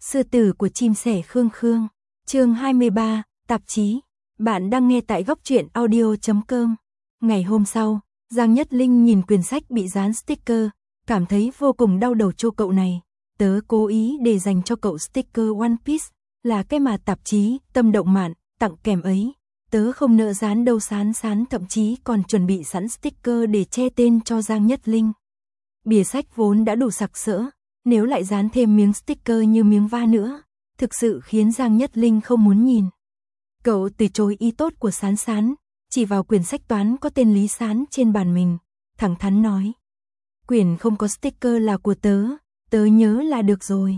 Sư tử của chim sẻ Khương Khương. Chương 23, tạp chí. Bạn đang nghe tại góc truyện audio.com. Ngày hôm sau, Giang Nhất Linh nhìn quyển sách bị dán sticker, cảm thấy vô cùng đau đầu cho cậu này. Tớ cố ý để dành cho cậu sticker One Piece, là cái mà tạp chí Tâm Động Mạn tặng kèm ấy. Tớ không nỡ dán đâu sán, thậm chí còn chuẩn bị sẵn sticker để che tên cho Giang Nhất Linh. Bìa sách vốn đã đủ sặc sỡ, nếu lại dán thêm miếng sticker như miếng va nữa, thực sự khiến Giang Nhất Linh không muốn nhìn. Cậu từ chối ý tốt của Sán, chỉ vào quyển sách toán có tên Lý Sán trên bàn mình, thẳng thắn nói. Quyển không có sticker là của tớ nhớ là được rồi.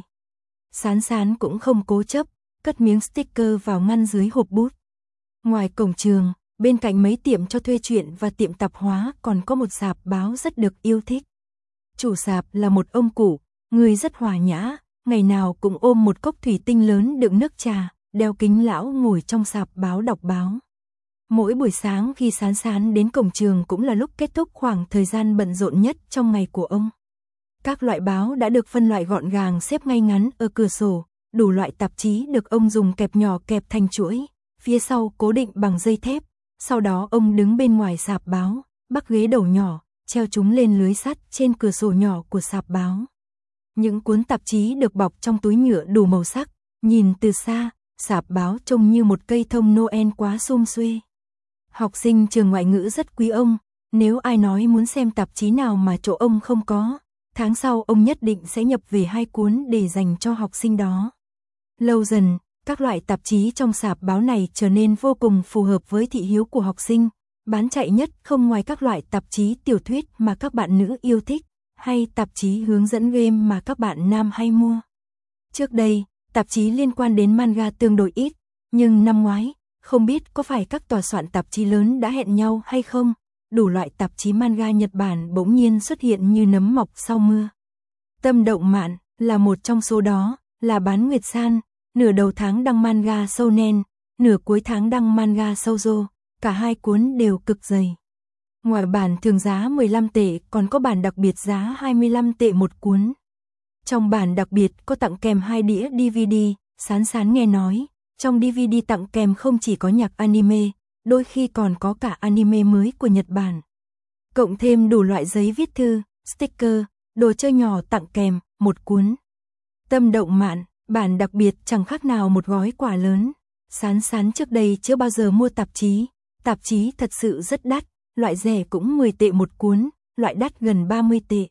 Sán cũng không cố chấp, cất miếng sticker vào ngăn dưới hộp bút. Ngoài cổng trường, bên cạnh mấy tiệm cho thuê truyện và tiệm tạp hóa còn có một sạp báo rất được yêu thích. Chủ sạp là một ông cụ, người rất hòa nhã, ngày nào cũng ôm một cốc thủy tinh lớn đựng nước trà, đeo kính lão ngồi trong sạp báo đọc báo. Mỗi buổi sáng khi Sán đến cổng trường cũng là lúc kết thúc khoảng thời gian bận rộn nhất trong ngày của ông. Các loại báo đã được phân loại gọn gàng xếp ngay ngắn ở cửa sổ, đủ loại tạp chí được ông dùng kẹp nhỏ kẹp thành chuỗi, phía sau cố định bằng dây thép, sau đó ông đứng bên ngoài sạp báo, bắc ghế đầu nhỏ, treo chúng lên lưới sắt trên cửa sổ nhỏ của sạp báo. Những cuốn tạp chí được bọc trong túi nhựa đủ màu sắc, nhìn từ xa, sạp báo trông như một cây thông Noel quá sum suê. Học sinh trường ngoại ngữ rất quý ông, nếu ai nói muốn xem tạp chí nào mà chỗ ông không có, tháng sau ông nhất định sẽ nhập về 2 cuốn để dành cho học sinh đó. Lâu dần, các loại tạp chí trong sạp báo này trở nên vô cùng phù hợp với thị hiếu của học sinh, bán chạy nhất không ngoài các loại tạp chí tiểu thuyết mà các bạn nữ yêu thích, hay tạp chí hướng dẫn game mà các bạn nam hay mua. Trước đây, tạp chí liên quan đến manga tương đối ít, nhưng năm ngoái, không biết có phải các tòa soạn tạp chí lớn đã hẹn nhau hay không, đủ loại tạp chí manga Nhật Bản bỗng nhiên xuất hiện như nấm mọc sau mưa. Tâm Động Mạn là một trong số đó, là bán nguyệt san, nửa đầu tháng đăng manga shounen, nửa cuối tháng đăng manga shoujo, cả 2 cuốn đều cực dày. Ngoài bản thường giá 15 tệ còn có bản đặc biệt giá 25 tệ một cuốn. Trong bản đặc biệt có tặng kèm 2 đĩa DVD, Sán nghe nói, trong DVD tặng kèm không chỉ có nhạc anime, đôi khi còn có cả anime mới của Nhật Bản. Cộng thêm đủ loại giấy viết thư, sticker, đồ chơi nhỏ tặng kèm, một cuốn. Tâm Động Mạn, bản đặc biệt chẳng khác nào một gói quà lớn. Sán trước đây chưa bao giờ mua tạp chí thật sự rất đắt, loại rẻ cũng 10 tệ một cuốn, loại đắt gần 30 tệ.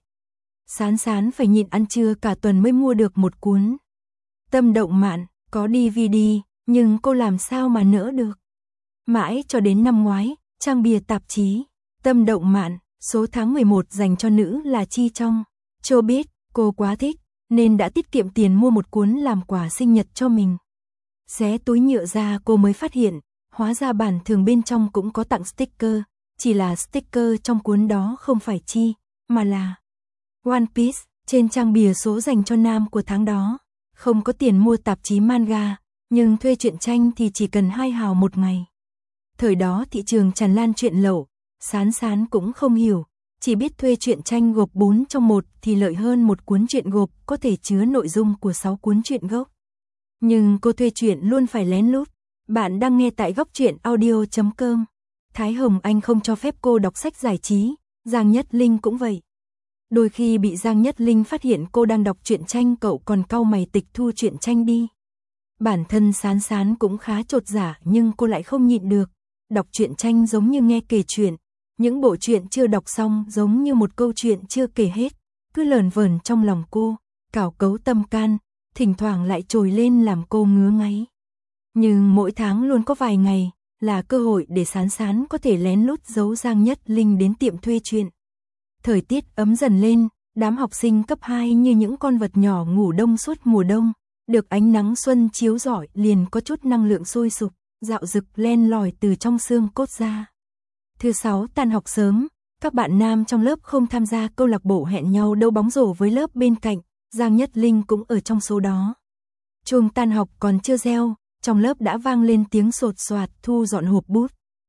Sán phải nhịn ăn trưa cả tuần mới mua được một cuốn. Tâm Động Mạn, có DVD, nhưng cô làm sao mà nỡ được. Mãi cho đến năm ngoái, trang bìa tạp chí, Tâm Động Mạn, số tháng 11 dành cho nữ là Chi Trong. Cho biết, cô quá thích, nên đã tiết kiệm tiền mua một cuốn làm quà sinh nhật cho mình. Xé túi nhựa ra cô mới phát hiện, hóa ra bản thường bên trong cũng có tặng sticker, chỉ là sticker trong cuốn đó không phải Chi, mà là One Piece, trên trang bìa số dành cho nam của tháng đó. Không có tiền mua tạp chí manga, nhưng thuê truyện tranh thì chỉ cần 2 hào một ngày. Thời đó thị trường tràn lan truyện lậu, Sán cũng không hiểu, chỉ biết thuê truyện tranh gộp 4 trong 1 thì lợi hơn một cuốn truyện gộp có thể chứa nội dung của 6 cuốn truyện gốc. Nhưng cô thuê truyện luôn phải lén lút. Bạn đang nghe tại góc truyện audio.com. Thái Hồng Anh không cho phép cô đọc sách giải trí, Giang Nhất Linh cũng vậy. Đôi khi bị Giang Nhất Linh phát hiện cô đang đọc truyện tranh, cậu còn cau mày tịch thu truyện tranh đi. Bản thân Sán cũng khá chột dạ nhưng cô lại không nhịn được. Đọc truyện tranh giống như nghe kể chuyện, những bộ truyện chưa đọc xong giống như một câu chuyện chưa kể hết, cứ lờn vờn trong lòng cô, cào cấu tâm can, thỉnh thoảng lại trồi lên làm cô ngứa ngáy. Nhưng mỗi tháng luôn có vài ngày là cơ hội để Sán có thể lén lút giấu Giang Nhất Linh đến tiệm thuê truyện. Thời tiết ấm dần lên, đám học sinh cấp 2 như những con vật nhỏ ngủ đông suốt mùa đông, được ánh nắng xuân chiếu rọi liền có chút năng lượng sôi sục, dạo dực len lỏi từ trong xương cốt ra. Thứ 6 tan học sớm, các bạn nam trong lớp không tham gia câu lạc bộ hẹn nhau đấu bóng rổ với lớp bên cạnh, Giang Nhất Linh cũng ở trong số đó. Chuông tan học còn chưa reo, trong lớp đã vang lên tiếng sột soạt thu dọn hộp bút.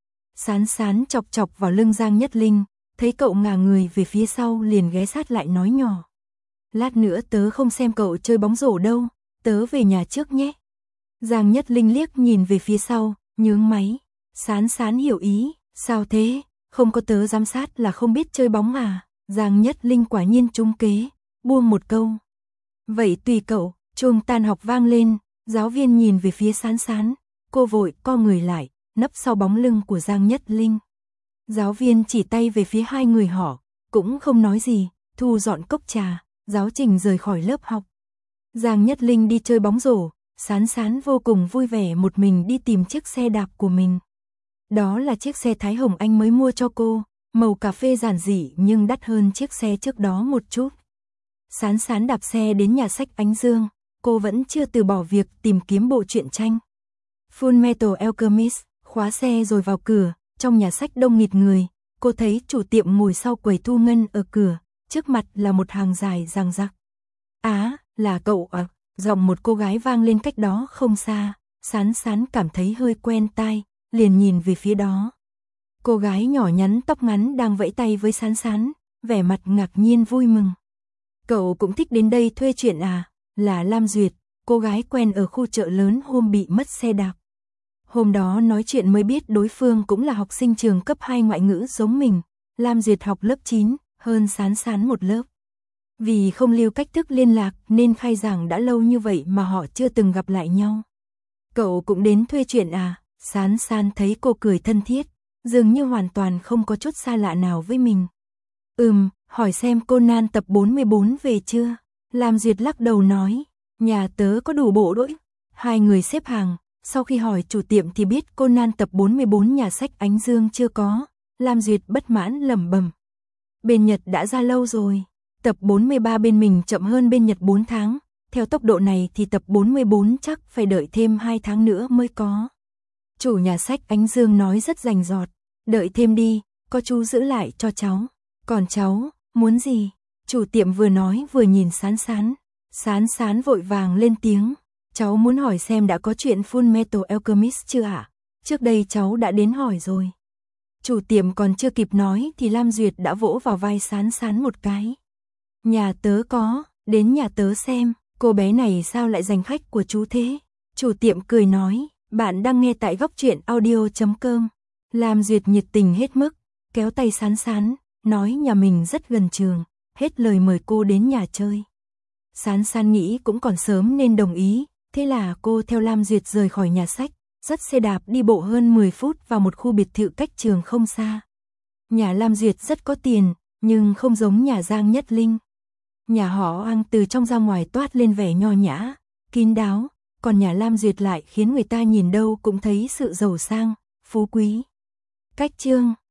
Sán chọc vào lưng Giang Nhất Linh, thấy cậu ngả người về phía sau liền ghé sát lại nói nhỏ. Lát nữa tớ không xem cậu chơi bóng rổ đâu, tớ về nhà trước nhé. Giang Nhất Linh liếc nhìn về phía sau, nhướng máy. Sán Sán hiểu ý, sao thế, không có tớ giám sát là không biết chơi bóng à? Giang Nhất Linh quả nhiên trúng kế, buông một câu. Vậy tùy cậu. Chuông tan học vang lên, giáo viên nhìn về phía Sán Sán, cô vội co người lại, nấp sau bóng lưng của Giang Nhất Linh. Giáo viên chỉ tay về phía hai người họ, cũng không nói gì, thu dọn cốc trà, giáo trình rời khỏi lớp học. Giang Nhất Linh đi chơi bóng rổ, Sán Sán vô cùng vui vẻ một mình đi tìm chiếc xe đạp của mình. Đó là chiếc xe Thái Hồng Anh mới mua cho cô, màu cà phê giản dị nhưng đắt hơn chiếc xe trước đó một chút. Sán Sán đạp xe đến nhà sách Ánh Dương, cô vẫn chưa từ bỏ việc tìm kiếm bộ truyện tranh. Fullmetal Alchemist, khóa xe rồi vào cửa, trong nhà sách đông nghịt người, cô thấy chủ tiệm ngồi sau quầy thu ngân ở cửa, trước mặt là một hàng dài dằng dặc. Á, là cậu à? Giọng một cô gái vang lên cách đó không xa, Sán Sán cảm thấy hơi quen tai, liền nhìn về phía đó. Cô gái nhỏ nhắn tóc ngắn đang vẫy tay với Sán Sán, vẻ mặt ngạc nhiên vui mừng. Cậu cũng thích đến đây thuê truyện à? Là Lam Duyệt, cô gái quen ở khu chợ lớn hôm bị mất xe đạp. Hôm đó nói chuyện mới biết đối phương cũng là học sinh trường cấp 2 ngoại ngữ giống mình. Lam Duyệt học lớp 9, hơn Sán Sán một lớp. Vì không lưu cách thức liên lạc nên khai giảng đã lâu như vậy mà họ chưa từng gặp lại nhau. Cậu cũng đến thuê truyện à? Sán Sán thấy cô cười thân thiết, dường như hoàn toàn không có chút xa lạ nào với mình. Hỏi xem Conan tập 44 về chưa? Lam Duyệt lắc đầu nói, nhà tớ có đủ bộ đỗi. Hai người xếp hàng, sau khi hỏi chủ tiệm thì biết Conan tập 44 nhà sách Ánh Dương chưa có. Lam Duyệt bất mãn lẩm bẩm. Bên Nhật đã ra lâu rồi, tập 43 bên mình chậm hơn bên Nhật 4 tháng, theo tốc độ này thì tập 44 chắc phải đợi thêm 2 tháng nữa mới có. Chủ nhà sách Ánh Dương nói rất rành rọt, đợi thêm đi, có chú giữ lại cho cháu. Còn cháu, muốn gì? Chủ tiệm vừa nói vừa nhìn Sán Sán. Sán Sán vội vàng lên tiếng, cháu muốn hỏi xem đã có chuyện Fullmetal Alchemist chưa ạ? Trước đây cháu đã đến hỏi rồi. Chủ tiệm còn chưa kịp nói thì Lam Duyệt đã vỗ vào vai Sán Sán một cái. Nhà tớ có, đến nhà tớ xem, cô bé này sao lại giành khách của chú thế? Chủ tiệm cười nói, bạn đang nghe tại goctruyện.audio.com. Lam Duyệt nhiệt tình hết mức, kéo tay Sán Sán, nói nhà mình rất gần trường, hết lời mời cô đến nhà chơi. Sán Sán nghĩ cũng còn sớm nên đồng ý, thế là cô theo Lam Duyệt rời khỏi nhà sách, dắt xe đạp đi bộ hơn 10 phút vào một khu biệt thự cách trường không xa. Nhà Lam Duyệt rất có tiền, nhưng không giống nhà Giang Nhất Linh. Nhà họ Ang từ trong ra ngoài toát lên vẻ nho nhã, kín đáo, còn nhà Lam Duyệt lại khiến người ta nhìn đâu cũng thấy sự giàu sang, phú quý. Cách chương